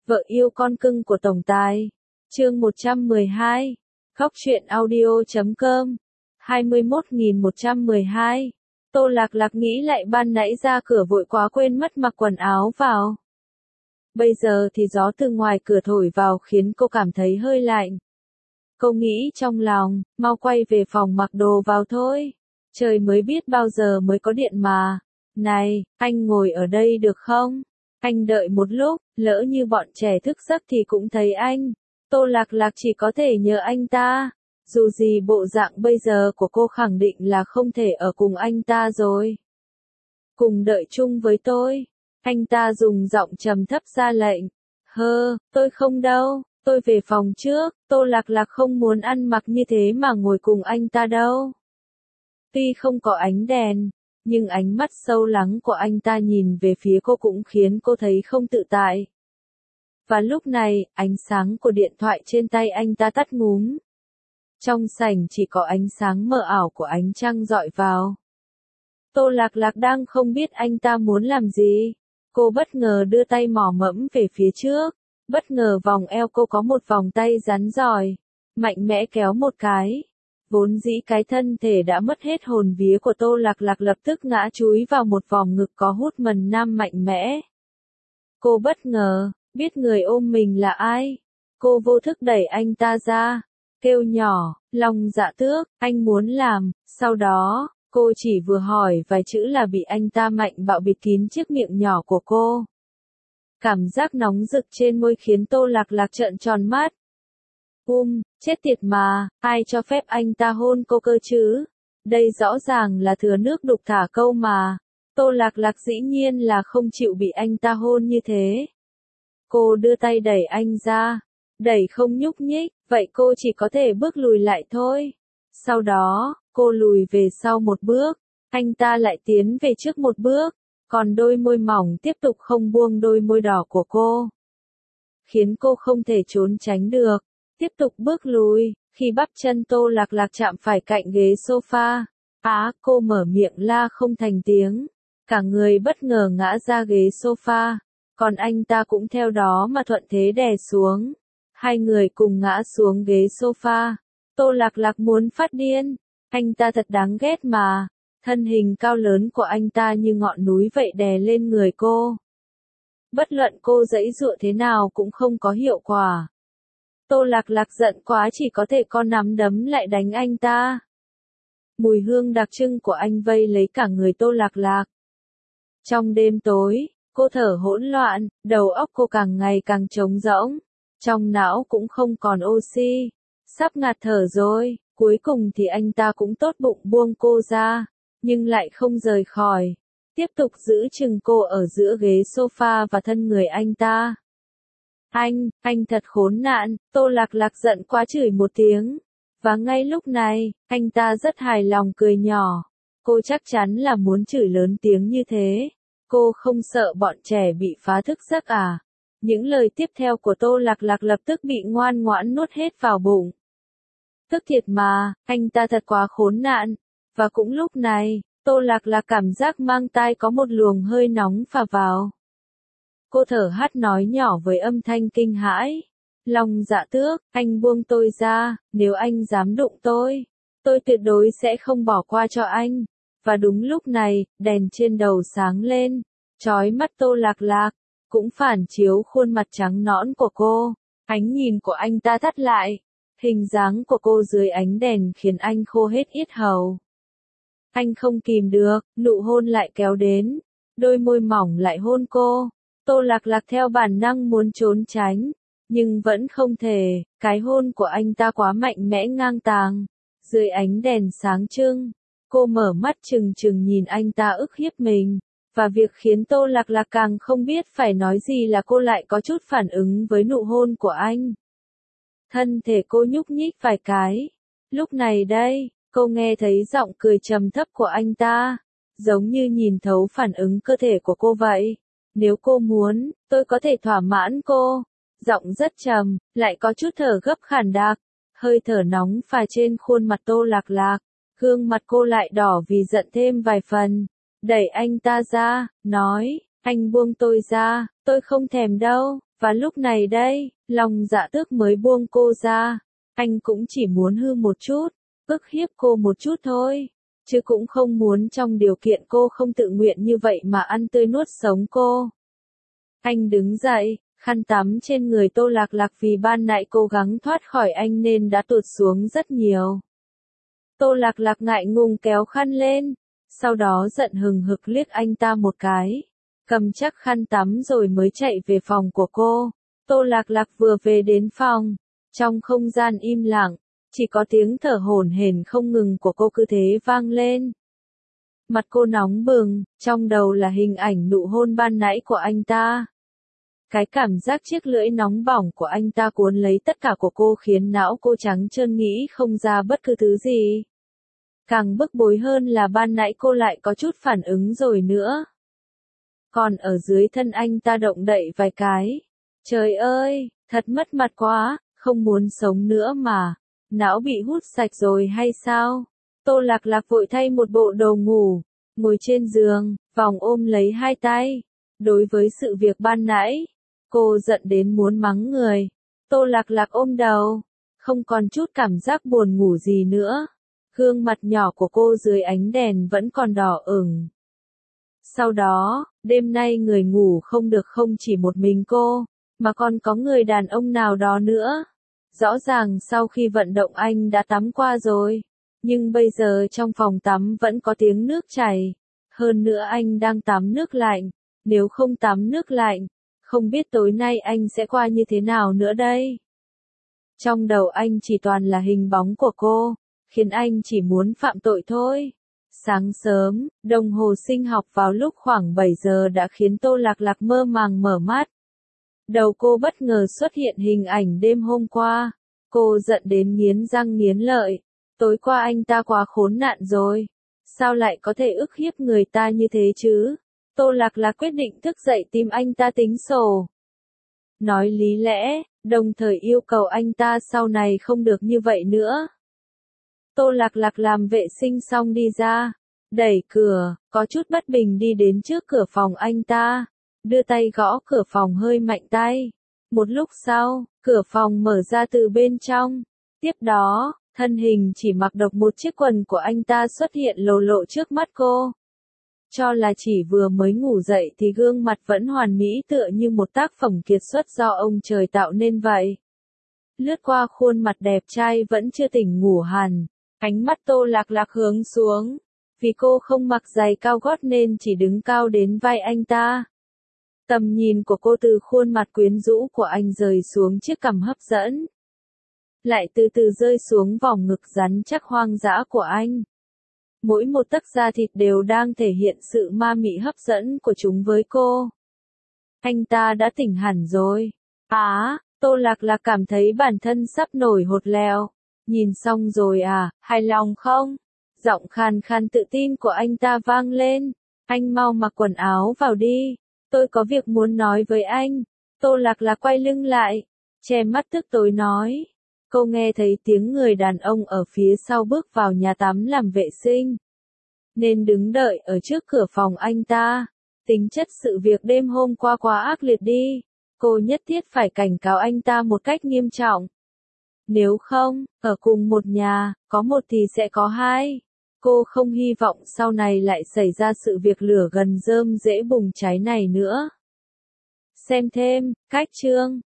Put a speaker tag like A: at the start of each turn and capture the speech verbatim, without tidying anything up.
A: Vợ yêu con cưng của tổng tài. Chương một trăm mười hai. Khóc chuyện audio chấm com. hai mươi mốt nghìn một trăm mười hai. Tô Lạc Lạc nghĩ lại ban nãy ra cửa vội quá quên mất mặc quần áo vào. Bây giờ thì gió từ ngoài cửa thổi vào khiến cô cảm thấy hơi lạnh. Cô nghĩ trong lòng, mau quay về phòng mặc đồ vào thôi. Trời mới biết bao giờ mới có điện mà. Này, anh ngồi ở đây được không? Anh đợi một lúc, lỡ như bọn trẻ thức giấc thì cũng thấy anh. Tô Lạc Lạc chỉ có thể nhờ anh ta. Dù gì bộ dạng bây giờ của cô khẳng định là không thể ở cùng anh ta rồi. Cùng đợi chung với tôi. Anh ta dùng giọng trầm thấp ra lệnh. Hơ, tôi không đâu, tôi về phòng trước. Tô Lạc Lạc không muốn ăn mặc như thế mà ngồi cùng anh ta đâu. Tuy không có ánh đèn, nhưng ánh mắt sâu lắng của anh ta nhìn về phía cô cũng khiến cô thấy không tự tại. Và lúc này, ánh sáng của điện thoại trên tay anh ta tắt ngúm. Trong sảnh chỉ có ánh sáng mờ ảo của ánh trăng dọi vào. Tô Lạc Lạc đang không biết anh ta muốn làm gì. Cô bất ngờ đưa tay mò mẫm về phía trước. Bất ngờ vòng eo cô có một vòng tay rắn rỏi. Mạnh mẽ kéo một cái. Vốn dĩ cái thân thể đã mất hết hồn vía của Tô Lạc Lạc lập tức ngã chúi vào một vòng ngực có hút mần nam mạnh mẽ. Cô bất ngờ, biết người ôm mình là ai. Cô vô thức đẩy anh ta ra, kêu nhỏ, Long Dạ Tước, anh muốn làm. Sau đó, cô chỉ vừa hỏi vài chữ là bị anh ta mạnh bạo bịt kín chiếc miệng nhỏ của cô. Cảm giác nóng rực trên môi khiến Tô Lạc Lạc trợn tròn mắt. Um, chết tiệt mà, ai cho phép anh ta hôn cô cơ chứ? Đây rõ ràng là thừa nước đục thả câu mà. Tô Lạc Lạc dĩ nhiên là không chịu bị anh ta hôn như thế. Cô đưa tay đẩy anh ra. Đẩy không nhúc nhích, vậy cô chỉ có thể bước lùi lại thôi. Sau đó, cô lùi về sau một bước. Anh ta lại tiến về trước một bước. Còn đôi môi mỏng tiếp tục không buông đôi môi đỏ của cô. Khiến cô không thể trốn tránh được. Tiếp tục bước lùi, khi bắp chân Tô Lạc Lạc chạm phải cạnh ghế sofa. Á, cô mở miệng la không thành tiếng. Cả người bất ngờ ngã ra ghế sofa. Còn anh ta cũng theo đó mà thuận thế đè xuống. Hai người cùng ngã xuống ghế sofa. Tô Lạc Lạc muốn phát điên. Anh ta thật đáng ghét mà. Thân hình cao lớn của anh ta như ngọn núi vậy đè lên người cô. Bất luận cô giãy giụa thế nào cũng không có hiệu quả. Tô Lạc Lạc giận quá chỉ có thể co nắm đấm lại đánh anh ta. Mùi hương đặc trưng của anh vây lấy cả người Tô Lạc Lạc. Trong đêm tối, cô thở hỗn loạn, đầu óc cô càng ngày càng trống rỗng. Trong não cũng không còn oxy. Sắp ngạt thở rồi, cuối cùng thì anh ta cũng tốt bụng buông cô ra, nhưng lại không rời khỏi. Tiếp tục giữ chừng cô ở giữa ghế sofa và thân người anh ta. Anh, anh thật khốn nạn, Tô Lạc Lạc giận quá chửi một tiếng. Và ngay lúc này, anh ta rất hài lòng cười nhỏ. Cô chắc chắn là muốn chửi lớn tiếng như thế. Cô không sợ bọn trẻ bị phá thức giấc à? Những lời tiếp theo của Tô Lạc Lạc lập tức bị ngoan ngoãn nuốt hết vào bụng. Tức thiệt mà, anh ta thật quá khốn nạn. Và cũng lúc này, Tô Lạc Lạc cảm giác mang tai có một luồng hơi nóng phả vào. Cô thở hắt nói nhỏ với âm thanh kinh hãi. Long Dạ Tước, anh buông tôi ra, nếu anh dám đụng tôi, tôi tuyệt đối sẽ không bỏ qua cho anh. Và đúng lúc này, đèn trên đầu sáng lên, chói mắt Tô Lạc Lạc, cũng phản chiếu khuôn mặt trắng nõn của cô. Ánh nhìn của anh ta thắt lại, hình dáng của cô dưới ánh đèn khiến anh khô hết yết hầu. Anh không kìm được, nụ hôn lại kéo đến, đôi môi mỏng lại hôn cô. Tô Lạc Lạc theo bản năng muốn trốn tránh, nhưng vẫn không thể, cái hôn của anh ta quá mạnh mẽ ngang tàng. Dưới ánh đèn sáng trưng, cô mở mắt trừng trừng nhìn anh ta ức hiếp mình, và việc khiến Tô Lạc Lạc càng không biết phải nói gì là cô lại có chút phản ứng với nụ hôn của anh. Thân thể cô nhúc nhích vài cái. Lúc này đây, cô nghe thấy giọng cười trầm thấp của anh ta, giống như nhìn thấu phản ứng cơ thể của cô vậy. Nếu cô muốn, tôi có thể thỏa mãn cô. Giọng rất trầm, lại có chút thở gấp khản đặc, hơi thở nóng phả trên khuôn mặt Tô Lạc Lạc. Gương mặt cô lại đỏ vì giận thêm vài phần. Đẩy anh ta ra, nói, Anh buông tôi ra, tôi không thèm đâu, và lúc này đây, lòng dạ tước mới buông cô ra. Anh cũng chỉ muốn hư một chút, ức hiếp cô một chút thôi, chứ cũng không muốn trong điều kiện cô không tự nguyện như vậy mà ăn tươi nuốt sống cô. Anh đứng dậy, khăn tắm trên người Tô Lạc Lạc vì ban nãy cố gắng thoát khỏi anh nên đã tụt xuống rất nhiều. Tô Lạc Lạc ngại ngùng kéo khăn lên, sau đó giận hừng hực liếc anh ta một cái, cầm chắc khăn tắm rồi mới chạy về phòng của cô. Tô Lạc Lạc vừa về đến phòng, trong không gian im lặng, chỉ có tiếng thở hổn hển không ngừng của cô cứ thế vang lên. Mặt cô nóng bừng, trong đầu là hình ảnh nụ hôn ban nãy của anh ta. Cái cảm giác chiếc lưỡi nóng bỏng của anh ta cuốn lấy tất cả của cô khiến não cô trắng trơn nghĩ không ra bất cứ thứ gì. Càng bức bối hơn là ban nãy cô lại có chút phản ứng rồi nữa. Còn ở dưới thân anh ta động đậy vài cái. Trời ơi, thật mất mặt quá, không muốn sống nữa mà. Não bị hút sạch rồi hay sao? Tô Lạc Lạc vội thay một bộ đồ ngủ, ngồi trên giường, vòng ôm lấy hai tay. Đối với sự việc ban nãy, cô giận đến muốn mắng người. Tô Lạc Lạc ôm đầu, không còn chút cảm giác buồn ngủ gì nữa. Gương mặt nhỏ của cô dưới ánh đèn vẫn còn đỏ ửng. Sau đó, đêm nay người ngủ không được không chỉ một mình cô, mà còn có người đàn ông nào đó nữa. Rõ ràng sau khi vận động anh đã tắm qua rồi, nhưng bây giờ trong phòng tắm vẫn có tiếng nước chảy. Hơn nữa anh đang tắm nước lạnh, nếu không tắm nước lạnh, không biết tối nay anh sẽ qua như thế nào nữa đây. Trong đầu anh chỉ toàn là hình bóng của cô, khiến anh chỉ muốn phạm tội thôi. Sáng sớm, đồng hồ sinh học vào lúc khoảng bảy giờ đã khiến Tô Lạc Lạc mơ màng mở mắt. Đầu cô bất ngờ xuất hiện hình ảnh đêm hôm qua. Cô giận đến nghiến răng nghiến lợi. Tối qua anh ta quá khốn nạn rồi. Sao lại có thể ức hiếp người ta như thế chứ? Tô Lạc Lạc quyết định thức dậy tìm anh ta tính sổ. Nói lý lẽ, đồng thời yêu cầu anh ta sau này không được như vậy nữa. Tô Lạc Lạc làm vệ sinh xong đi ra, đẩy cửa, có chút bất bình đi đến trước cửa phòng anh ta, đưa tay gõ cửa phòng hơi mạnh tay. Một lúc sau, cửa phòng mở ra từ bên trong. Tiếp đó, thân hình chỉ mặc độc một chiếc quần của anh ta xuất hiện lồ lộ trước mắt cô. Cho là chỉ vừa mới ngủ dậy thì gương mặt vẫn hoàn mỹ tựa như một tác phẩm kiệt xuất do ông trời tạo nên vậy. Lướt qua khuôn mặt đẹp trai vẫn chưa tỉnh ngủ hẳn. Ánh mắt Tô Lạc Lạc hướng xuống, vì cô không mặc giày cao gót nên chỉ đứng cao đến vai anh ta. Tầm nhìn của cô từ khuôn mặt quyến rũ của anh rời xuống chiếc cằm hấp dẫn, lại từ từ rơi xuống vòng ngực rắn chắc hoang dã của anh. Mỗi một tấc da thịt đều đang thể hiện sự ma mị hấp dẫn của chúng với cô. Anh ta đã tỉnh hẳn rồi. Á, Tô Lạc Lạc cảm thấy bản thân sắp nổi hột lèo. Nhìn xong rồi à, hài lòng không? Giọng khàn khàn tự tin của anh ta vang lên. Anh mau mặc quần áo vào đi. Tôi có việc muốn nói với anh. Tô Lạc Lạc quay lưng lại, che mắt tức tối nói. Cô nghe thấy tiếng người đàn ông ở phía sau bước vào nhà tắm làm vệ sinh, nên đứng đợi ở trước cửa phòng anh ta. Tính chất sự việc đêm hôm qua quá ác liệt đi. Cô nhất thiết phải cảnh cáo anh ta một cách nghiêm trọng. Nếu không, ở cùng một nhà, có một thì sẽ có hai. Cô không hy vọng sau này lại xảy ra sự việc lửa gần rơm dễ bùng cháy này nữa. Xem thêm, cách chương.